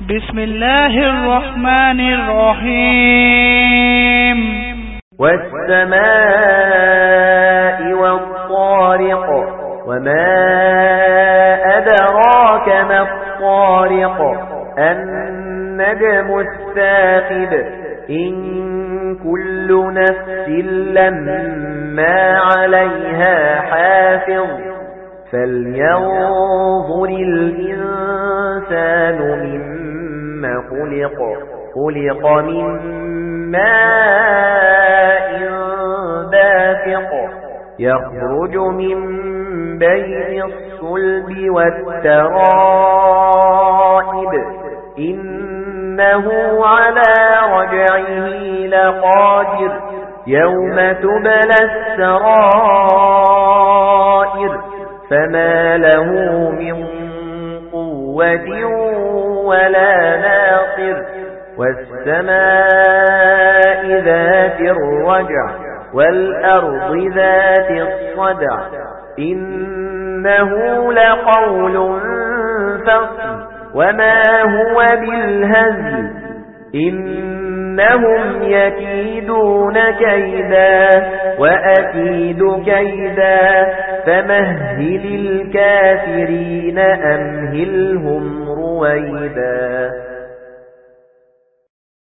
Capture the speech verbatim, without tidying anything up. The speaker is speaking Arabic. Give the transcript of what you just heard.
بسم الله الرحمن الرحيم والسماء والطارق وما أدراك ما الطارق النجم الثاقب إن كل نفس لما عليها حافظ فلينظر الإنسان مما خلق خلق من ماء دافق يخرج من بين الصلب والترائب إنه على رجعه لقادر يوم تبلى السرائر فما له من قوة ولا ناصر والسماء ذات الرجع والأرض ذات الصدع إنه لقول فصل وما هو بالهزل إنهم يكيدون كيدا وأكيد كيدا فمهل الكافرين أمهلهم رويدا.